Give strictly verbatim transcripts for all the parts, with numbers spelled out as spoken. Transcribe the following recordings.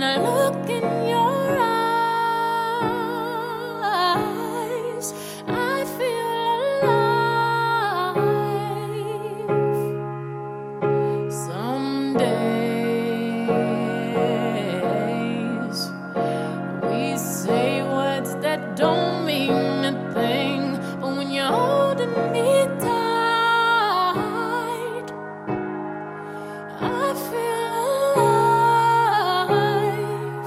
when I look in your eyes, I feel alive. Some days we say words that don't mean a thing, but when you're holding me tight, I feel alive.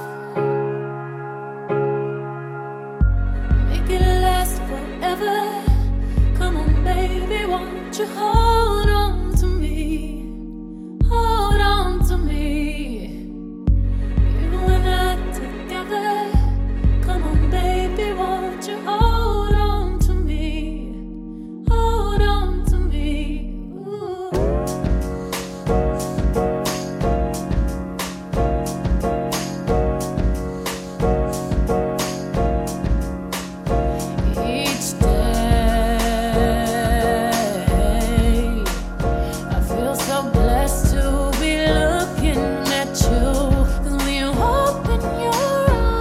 Make it last forever. Come on, baby, won't you hold on to me? Hold on to me. You and I together. Come on, baby, won't you hold on to me? Hold on to me. Ooh. Each day I feel so blessed to be looking at you, 'cause when you open your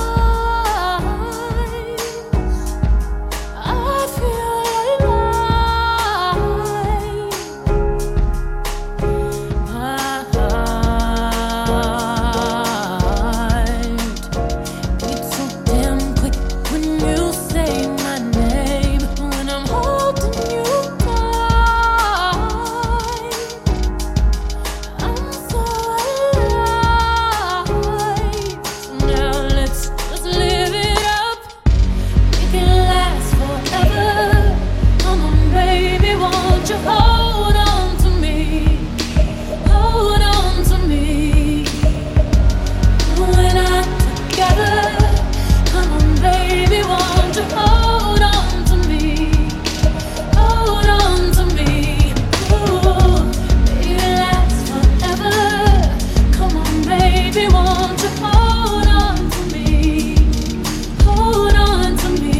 eyes, I feel alive. My heart beats so damn quick when you say my name. When I'm holding you tight, I'm so alive. So now let's just live it up. Make it last forever. Come on, baby, won't you hold on to me? Hold on to me. You and I together. Come on, baby, won't you hold on to me? Hold on to me. Ooh, make it last forever. Come on, baby, won't you hold on to me? Hold on to me.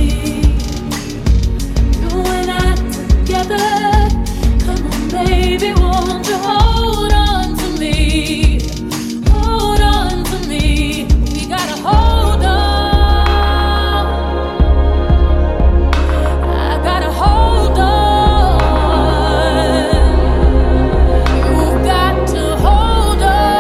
You and I together. Come on, baby, won't you hold on to me? Hold on to me. We gotta hold on. I gotta hold on. You've got to hold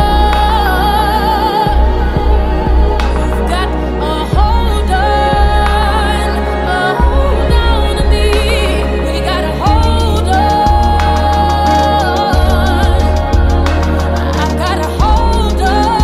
on. You've got a hold on. A hold on to me. We gotta hold on. I gotta hold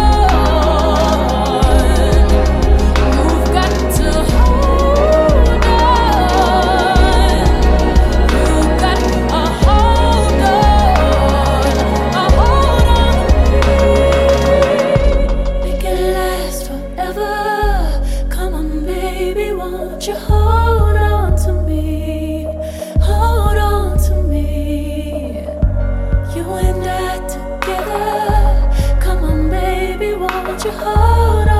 on. You've got to hold on. You've got a hold on. A hold on to me. Make it last forever. Come on, baby, won't you hold on to me? Hold on to me. You and I together. Come on, baby, won't you hold